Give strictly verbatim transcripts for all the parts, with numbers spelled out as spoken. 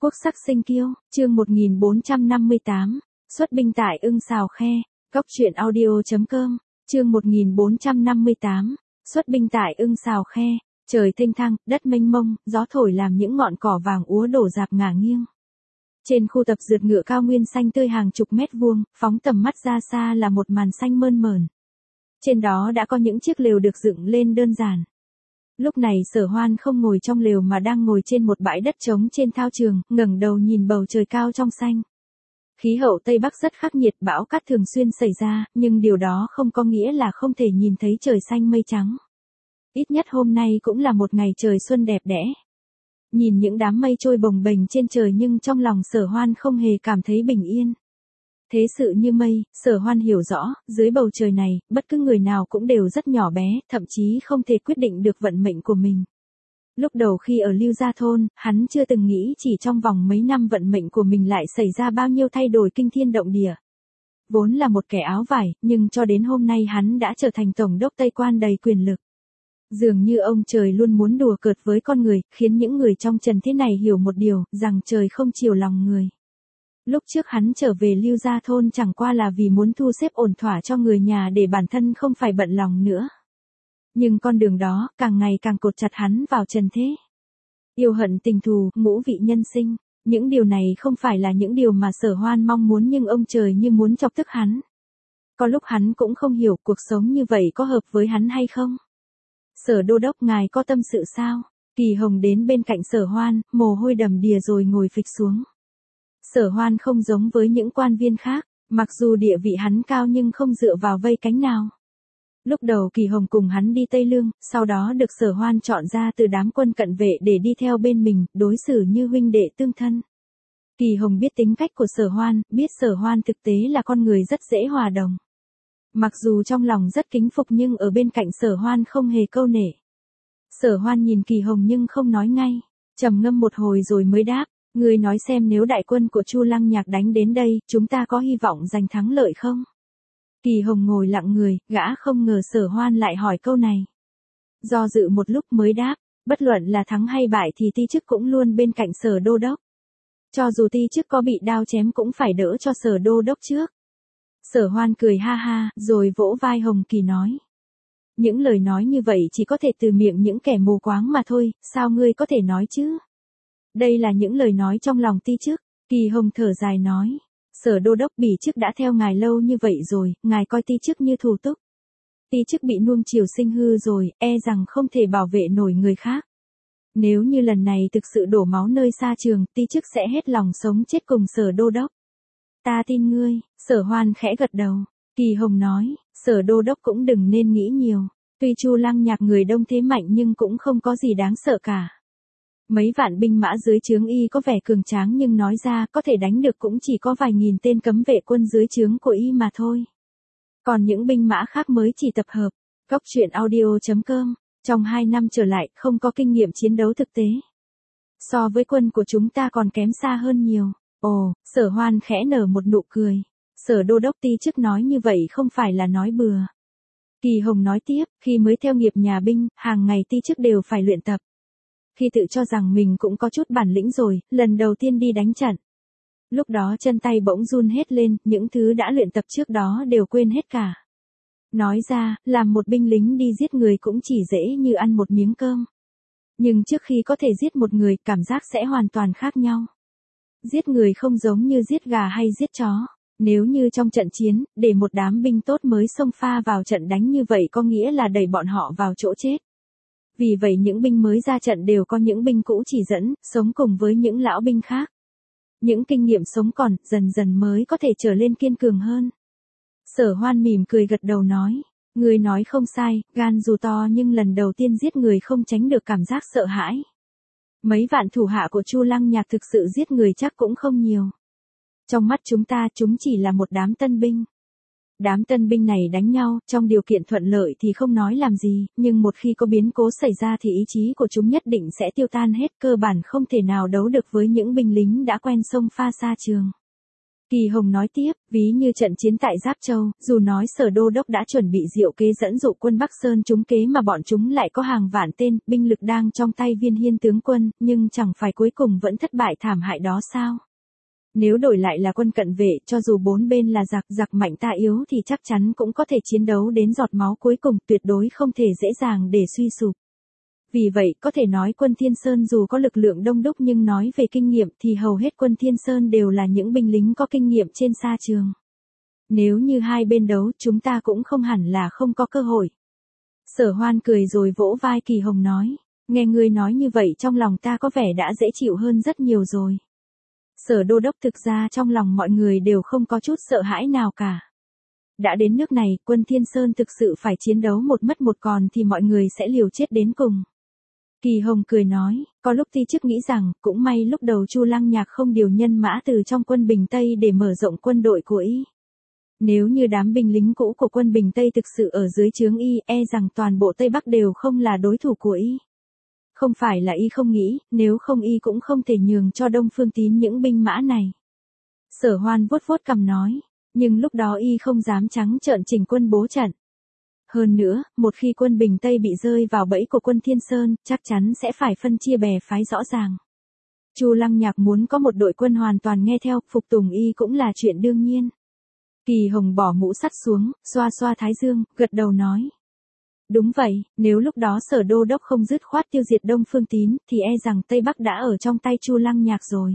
Quốc sắc sinh kiêu, chương một nghìn bốn trăm năm mươi tám, xuất binh tại Ưng Xào Khe, Góc truyện audio chấm com, chương một nghìn bốn trăm năm mươi tám, xuất binh tại Ưng Xào Khe, trời thênh thang, đất mênh mông, gió thổi làm những ngọn cỏ vàng úa đổ rạp ngả nghiêng. Trên khu tập rượt ngựa cao nguyên xanh tươi hàng chục mét vuông, phóng tầm mắt ra xa là một màn xanh mơn mởn. Trên đó đã có những chiếc lều được dựng lên đơn giản. Lúc này Sở Hoan không ngồi trong lều mà đang ngồi trên một bãi đất trống trên thao trường, ngẩng đầu nhìn bầu trời cao trong xanh. Khí hậu Tây Bắc rất khắc nghiệt, bão cát thường xuyên xảy ra, nhưng điều đó không có nghĩa là không thể nhìn thấy trời xanh mây trắng. Ít nhất hôm nay cũng là một ngày trời xuân đẹp đẽ. Nhìn những đám mây trôi bồng bềnh trên trời nhưng trong lòng Sở Hoan không hề cảm thấy bình yên. Thế sự như mây, Sở Hoan hiểu rõ, dưới bầu trời này, bất cứ người nào cũng đều rất nhỏ bé, thậm chí không thể quyết định được vận mệnh của mình. Lúc đầu khi ở Lưu Gia Thôn, hắn chưa từng nghĩ chỉ trong vòng mấy năm vận mệnh của mình lại xảy ra bao nhiêu thay đổi kinh thiên động địa. Vốn là một kẻ áo vải, nhưng cho đến hôm nay hắn đã trở thành tổng đốc Tây Quan đầy quyền lực. Dường như ông trời luôn muốn đùa cợt với con người, khiến những người trong trần thế này hiểu một điều, rằng trời không chiều lòng người. Lúc trước hắn trở về Lưu Gia Thôn chẳng qua là vì muốn thu xếp ổn thỏa cho người nhà để bản thân không phải bận lòng nữa. Nhưng con đường đó, càng ngày càng cột chặt hắn vào trần thế. Yêu hận tình thù, ngũ vị nhân sinh, những điều này không phải là những điều mà Sở Hoan mong muốn nhưng ông trời như muốn chọc tức hắn. Có lúc hắn cũng không hiểu cuộc sống như vậy có hợp với hắn hay không. Sở Đô Đốc ngài có tâm sự sao? Kỳ Hồng đến bên cạnh Sở Hoan, mồ hôi đầm đìa rồi ngồi phịch xuống. Sở Hoan không giống với những quan viên khác, mặc dù địa vị hắn cao nhưng không dựa vào vây cánh nào. Lúc đầu Kỳ Hồng cùng hắn đi Tây Lương, sau đó được Sở Hoan chọn ra từ đám quân cận vệ để đi theo bên mình, đối xử như huynh đệ tương thân. Kỳ Hồng biết tính cách của Sở Hoan, biết Sở Hoan thực tế là con người rất dễ hòa đồng. Mặc dù trong lòng rất kính phục nhưng ở bên cạnh Sở Hoan không hề câu nể. Sở Hoan nhìn Kỳ Hồng nhưng không nói ngay, trầm ngâm một hồi rồi mới đáp, ngươi nói xem nếu đại quân của Chu Lăng Nhạc đánh đến đây, chúng ta có hy vọng giành thắng lợi không? Kỳ Hồng ngồi lặng người, gã không ngờ Sở Hoan lại hỏi câu này. Do dự một lúc mới đáp, bất luận là thắng hay bại thì ti chức cũng luôn bên cạnh Sở Đô Đốc. Cho dù ti chức có bị đao chém cũng phải đỡ cho Sở Đô Đốc trước. Sở Hoan cười ha ha, rồi vỗ vai Hồng Kỳ nói. Những lời nói như vậy chỉ có thể từ miệng những kẻ mù quáng mà thôi, sao ngươi có thể nói chứ? Đây là những lời nói trong lòng ti chức. Kỳ Hồng thở dài nói. Sở Đô Đốc bỉ chức đã theo ngài lâu như vậy rồi, ngài coi ti chức như thủ túc. Ti chức bị nuông chiều sinh hư rồi, e rằng không thể bảo vệ nổi người khác. Nếu như lần này thực sự đổ máu nơi xa trường, ti chức sẽ hết lòng sống chết cùng Sở Đô Đốc. Ta tin ngươi. Sở Hoan khẽ gật đầu. Kỳ Hồng nói, Sở Đô Đốc cũng đừng nên nghĩ nhiều. Tuy Chu Lăng Nhạc người đông thế mạnh nhưng cũng không có gì đáng sợ cả. Mấy vạn binh mã dưới trướng y có vẻ cường tráng nhưng nói ra có thể đánh được cũng chỉ có vài nghìn tên cấm vệ quân dưới trướng của y mà thôi. Còn những binh mã khác mới chỉ tập hợp. Góc truyện audio chấm com, trong hai năm trở lại không có kinh nghiệm chiến đấu thực tế. So với quân của chúng ta còn kém xa hơn nhiều. Ồ, Sở Hoan khẽ nở một nụ cười. Sở Đô Đốc ti chức nói như vậy không phải là nói bừa. Kỳ Hồng nói tiếp, khi mới theo nghiệp nhà binh, hàng ngày ti chức đều phải luyện tập. Khi tự cho rằng mình cũng có chút bản lĩnh rồi, lần đầu tiên đi đánh trận. Lúc đó chân tay bỗng run hết lên, những thứ đã luyện tập trước đó đều quên hết cả. Nói ra, làm một binh lính đi giết người cũng chỉ dễ như ăn một miếng cơm. Nhưng trước khi có thể giết một người, cảm giác sẽ hoàn toàn khác nhau. Giết người không giống như giết gà hay giết chó. Nếu như trong trận chiến, để một đám binh tốt mới xông pha vào trận đánh như vậy có nghĩa là đẩy bọn họ vào chỗ chết. Vì vậy những binh mới ra trận đều có những binh cũ chỉ dẫn, sống cùng với những lão binh khác. Những kinh nghiệm sống còn, dần dần mới có thể trở lên kiên cường hơn. Sở Hoan mỉm cười gật đầu nói, người nói không sai, gan dù to nhưng lần đầu tiên giết người không tránh được cảm giác sợ hãi. Mấy vạn thủ hạ của Chu Lăng Nhạc thực sự giết người chắc cũng không nhiều. Trong mắt chúng ta chúng chỉ là một đám tân binh. Đám tân binh này đánh nhau, trong điều kiện thuận lợi thì không nói làm gì, nhưng một khi có biến cố xảy ra thì ý chí của chúng nhất định sẽ tiêu tan hết, cơ bản không thể nào đấu được với những binh lính đã quen xông pha xa trường. Kỳ Hồng nói tiếp, ví như trận chiến tại Giáp Châu, dù nói Sở Đô đốc đã chuẩn bị diệu kế dẫn dụ quân Bắc Sơn trúng kế mà bọn chúng lại có hàng vạn tên, binh lực đang trong tay Viên Hiên tướng quân, nhưng chẳng phải cuối cùng vẫn thất bại thảm hại đó sao? Nếu đổi lại là quân cận vệ, cho dù bốn bên là giặc, giặc mạnh ta yếu thì chắc chắn cũng có thể chiến đấu đến giọt máu cuối cùng, tuyệt đối không thể dễ dàng để suy sụp. Vì vậy, có thể nói quân Thiên Sơn dù có lực lượng đông đúc nhưng nói về kinh nghiệm thì hầu hết quân Thiên Sơn đều là những binh lính có kinh nghiệm trên sa trường. Nếu như hai bên đấu, chúng ta cũng không hẳn là không có cơ hội. Sở Hoan cười rồi vỗ vai Kỳ Hồng nói, nghe ngươi nói như vậy trong lòng ta có vẻ đã dễ chịu hơn rất nhiều rồi. Sở Đô đốc thực ra trong lòng mọi người đều không có chút sợ hãi nào cả. Đã đến nước này, quân Thiên Sơn thực sự phải chiến đấu một mất một còn thì mọi người sẽ liều chết đến cùng. Kỳ Hồng cười nói, có lúc ti chức nghĩ rằng, cũng may lúc đầu Chu Lăng Nhạc không điều nhân mã từ trong quân Bình Tây để mở rộng quân đội của y. Nếu như đám binh lính cũ của quân Bình Tây thực sự ở dưới trướng y, e rằng toàn bộ Tây Bắc đều không là đối thủ của y. Không phải là y không nghĩ, nếu không y cũng không thể nhường cho Đông Phương Tín những binh mã này. Sở Hoan vuốt vuốt cằm nói, nhưng lúc đó y không dám trắng trợn chỉnh quân bố trận. Hơn nữa, một khi quân Bình Tây bị rơi vào bẫy của quân Thiên Sơn, chắc chắn sẽ phải phân chia bè phái rõ ràng. Chu Lăng Nhạc muốn có một đội quân hoàn toàn nghe theo, phục tùng y cũng là chuyện đương nhiên. Kỳ Hồng bỏ mũ sắt xuống, xoa xoa thái dương, gật đầu nói. Đúng vậy, nếu lúc đó Sở Đô đốc không dứt khoát tiêu diệt Đông Phương Tín, thì e rằng Tây Bắc đã ở trong tay Chu Lăng Nhạc rồi.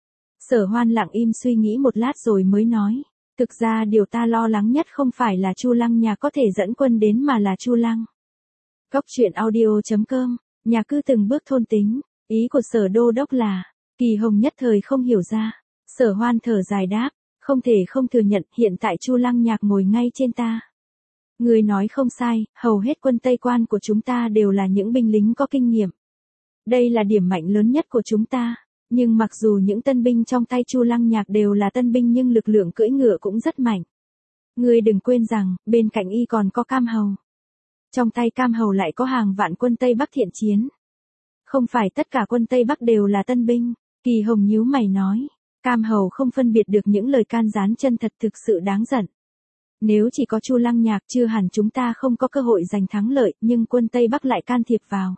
Sở Hoan lặng im suy nghĩ một lát rồi mới nói. Thực ra điều ta lo lắng nhất không phải là Chu Lăng Nhạc có thể dẫn quân đến mà là Chu Lăng. Góc truyện audio chấm com, nhà cư từng bước thôn tính, ý của Sở Đô đốc là, Kỳ Hồng nhất thời không hiểu ra. Sở Hoan thở dài đáp, không thể không thừa nhận hiện tại Chu Lăng Nhạc ngồi ngay trên ta. Người nói không sai, hầu hết quân Tây Quan của chúng ta đều là những binh lính có kinh nghiệm. Đây là điểm mạnh lớn nhất của chúng ta. Nhưng mặc dù những tân binh trong tay Chu Lăng Nhạc đều là tân binh nhưng lực lượng cưỡi ngựa cũng rất mạnh. Ngươi đừng quên rằng, bên cạnh y còn có Cam Hầu. Trong tay Cam Hầu lại có hàng vạn quân Tây Bắc thiện chiến. Không phải tất cả quân Tây Bắc đều là tân binh, Kỳ Hồng nhíu mày nói. Cam Hầu không phân biệt được những lời can gián chân thật thực sự đáng giận. Nếu chỉ có Chu Lăng Nhạc chưa hẳn chúng ta không có cơ hội giành thắng lợi, nhưng quân Tây Bắc lại can thiệp vào.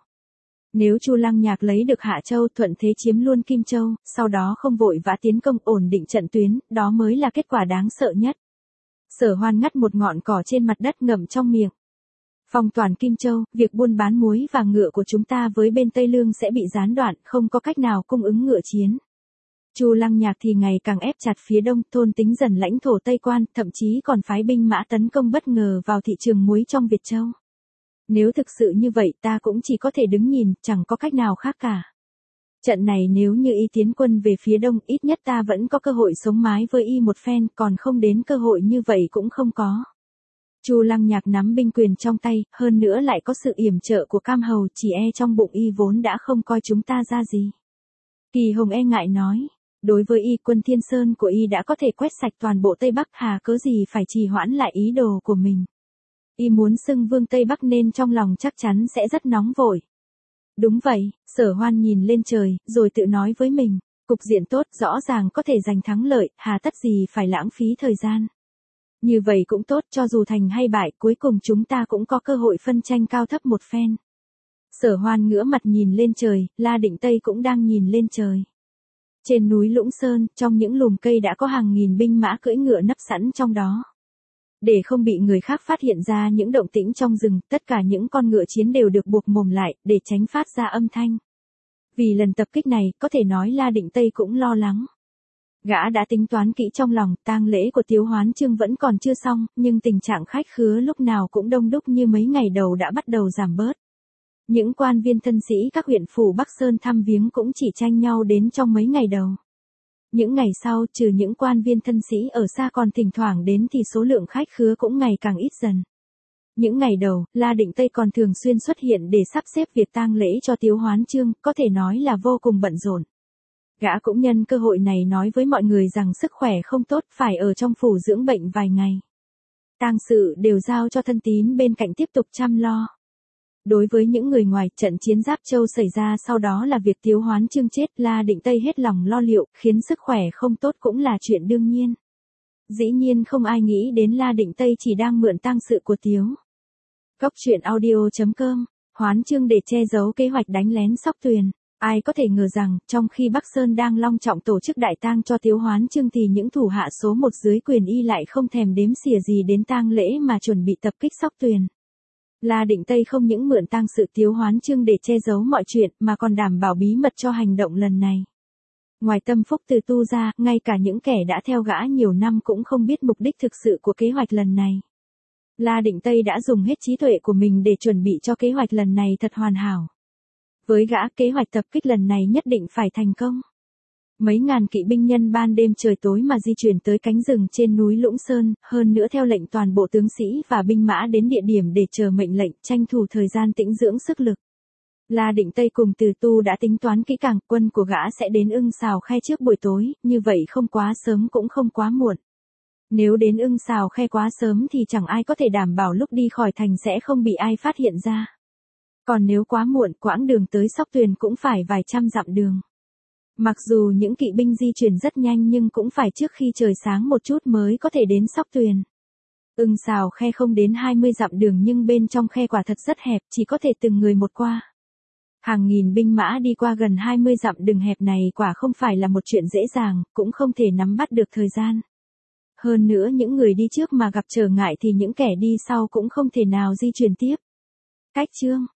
Nếu Chu Lăng Nhạc lấy được Hạ Châu thuận thế chiếm luôn Kim Châu, sau đó không vội vã tiến công ổn định trận tuyến, đó mới là kết quả đáng sợ nhất. Sở Hoan ngắt một ngọn cỏ trên mặt đất ngậm trong miệng. Phong toàn Kim Châu, việc buôn bán muối và ngựa của chúng ta với bên Tây Lương sẽ bị gián đoạn, không có cách nào cung ứng ngựa chiến. Chu Lăng Nhạc thì ngày càng ép chặt phía đông, thôn tính dần lãnh thổ Tây Quan, thậm chí còn phái binh mã tấn công bất ngờ vào thị trường muối trong Việt Châu. Nếu thực sự như vậy ta cũng chỉ có thể đứng nhìn, chẳng có cách nào khác cả. Trận này nếu như y tiến quân về phía đông, ít nhất ta vẫn có cơ hội sống mái với y một phen, còn không đến cơ hội như vậy cũng không có. Chu Lăng Nhạc nắm binh quyền trong tay, hơn nữa lại có sự yểm trợ của Cam Hầu, chỉ e trong bụng y vốn đã không coi chúng ta ra gì. Kỳ Hồng e ngại nói, đối với y quân Thiên Sơn của y đã có thể quét sạch toàn bộ Tây Bắc, hà cớ gì phải trì hoãn lại ý đồ của mình. Y muốn xưng vương Tây Bắc nên trong lòng chắc chắn sẽ rất nóng vội. Đúng vậy, Sở Hoan nhìn lên trời, rồi tự nói với mình, cục diện tốt rõ ràng có thể giành thắng lợi, hà tất gì phải lãng phí thời gian. Như vậy cũng tốt, cho dù thành hay bại, cuối cùng chúng ta cũng có cơ hội phân tranh cao thấp một phen. Sở Hoan ngửa mặt nhìn lên trời, La Định Tây cũng đang nhìn lên trời. Trên núi Lũng Sơn, trong những lùm cây đã có hàng nghìn binh mã cưỡi ngựa nấp sẵn trong đó. Để không bị người khác phát hiện ra những động tĩnh trong rừng, tất cả những con ngựa chiến đều được buộc mồm lại, để tránh phát ra âm thanh. Vì lần tập kích này, có thể nói La Định Tây cũng lo lắng. Gã đã tính toán kỹ trong lòng, tang lễ của Tiếu Hoán Chương vẫn còn chưa xong, nhưng tình trạng khách khứa lúc nào cũng đông đúc như mấy ngày đầu đã bắt đầu giảm bớt. Những quan viên thân sĩ các huyện phủ Bắc Sơn thăm viếng cũng chỉ tranh nhau đến trong mấy ngày đầu. Những ngày sau, trừ những quan viên thân sĩ ở xa còn thỉnh thoảng đến thì số lượng khách khứa cũng ngày càng ít dần. Những ngày đầu, La Định Tây còn thường xuyên xuất hiện để sắp xếp việc tang lễ cho Tiếu Hoán Chương, có thể nói là vô cùng bận rộn. Gã cũng nhân cơ hội này nói với mọi người rằng sức khỏe không tốt, phải ở trong phủ dưỡng bệnh vài ngày. Tang sự đều giao cho thân tín bên cạnh tiếp tục chăm lo. Đối với những người ngoài, trận chiến Giáp Châu xảy ra sau đó là việc Tiếu Hoán Chương chết, La Định Tây hết lòng lo liệu, khiến sức khỏe không tốt cũng là chuyện đương nhiên. Dĩ nhiên không ai nghĩ đến La Định Tây chỉ đang mượn tang sự của Tiếu. Góc truyện audio.com, hoán chương để che giấu kế hoạch đánh lén Sóc Tuyền. Ai có thể ngờ rằng, trong khi Bắc Sơn đang long trọng tổ chức đại tang cho Tiếu Hoán Chương thì những thủ hạ số một dưới quyền y lại không thèm đếm xỉa gì đến tang lễ mà chuẩn bị tập kích Sóc Tuyền. La Định Tây không những mượn tang sự Tiếu Hoán Chương để che giấu mọi chuyện mà còn đảm bảo bí mật cho hành động lần này. Ngoài Tâm Phúc Từ Tu ra, ngay cả những kẻ đã theo gã nhiều năm cũng không biết mục đích thực sự của kế hoạch lần này. La Định Tây đã dùng hết trí tuệ của mình để chuẩn bị cho kế hoạch lần này thật hoàn hảo. Với gã, kế hoạch tập kích lần này nhất định phải thành công. Mấy ngàn kỵ binh nhân ban đêm trời tối mà di chuyển tới cánh rừng trên núi Lũng Sơn, hơn nữa theo lệnh toàn bộ tướng sĩ và binh mã đến địa điểm để chờ mệnh lệnh, tranh thủ thời gian tĩnh dưỡng sức lực. La Định Tây cùng Từ Tu đã tính toán kỹ càng, quân của gã sẽ đến Ưng Sào Khe trước buổi tối, như vậy không quá sớm cũng không quá muộn. Nếu đến Ưng Sào Khe quá sớm thì chẳng ai có thể đảm bảo lúc đi khỏi thành sẽ không bị ai phát hiện ra. Còn nếu quá muộn, quãng đường tới Sóc Tuyền cũng phải vài trăm dặm đường. Mặc dù những kỵ binh di chuyển rất nhanh nhưng cũng phải trước khi trời sáng một chút mới có thể đến Sóc Tuyền. Ưng Sào Khe không đến hai mươi dặm đường nhưng bên trong khe quả thật rất hẹp, chỉ có thể từng người một qua. Hàng nghìn binh mã đi qua gần hai mươi dặm đường hẹp này quả không phải là một chuyện dễ dàng, cũng không thể nắm bắt được thời gian. Hơn nữa những người đi trước mà gặp trở ngại thì những kẻ đi sau cũng không thể nào di chuyển tiếp. Cách chương